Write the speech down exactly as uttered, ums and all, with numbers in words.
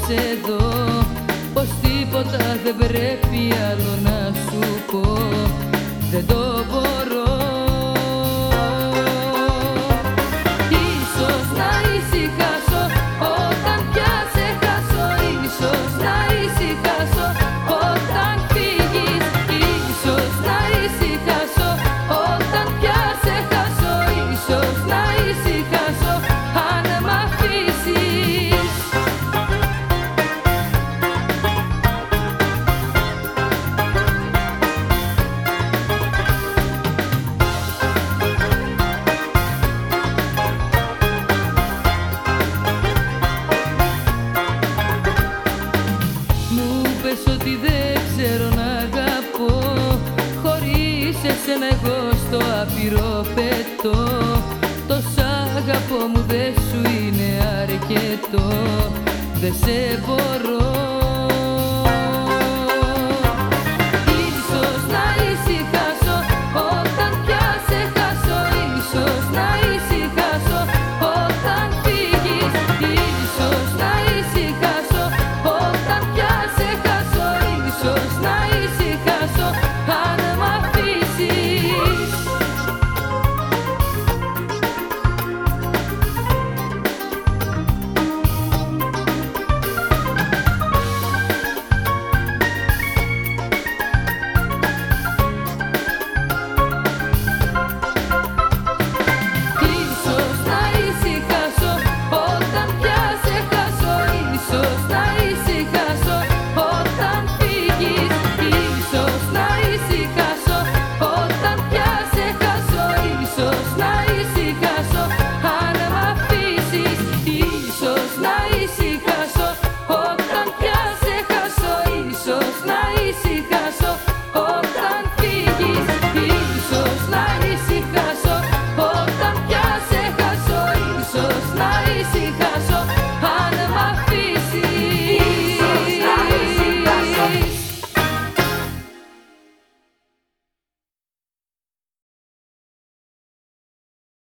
απόψε εδώ, πως τίποτα δεν πρέπει άλλο να σου πω. Δεν το μπορώ. Ίσως να ησυχάσω όταν πια σε χάσω, ίσως να ησυχάσω όταν φύγεις, ίσως να ησυχάσω όταν πια σε χάσω, ίσως να ησυχάσω αν μ' αφήσεις. Ότι δεν ξέρω να αγαπώ, χωρίς εσένα εγώ στο άπειρο πετώ. Το σ' αγαπώ μου δεν σου είναι αρκετό, δεν σε μπορώ.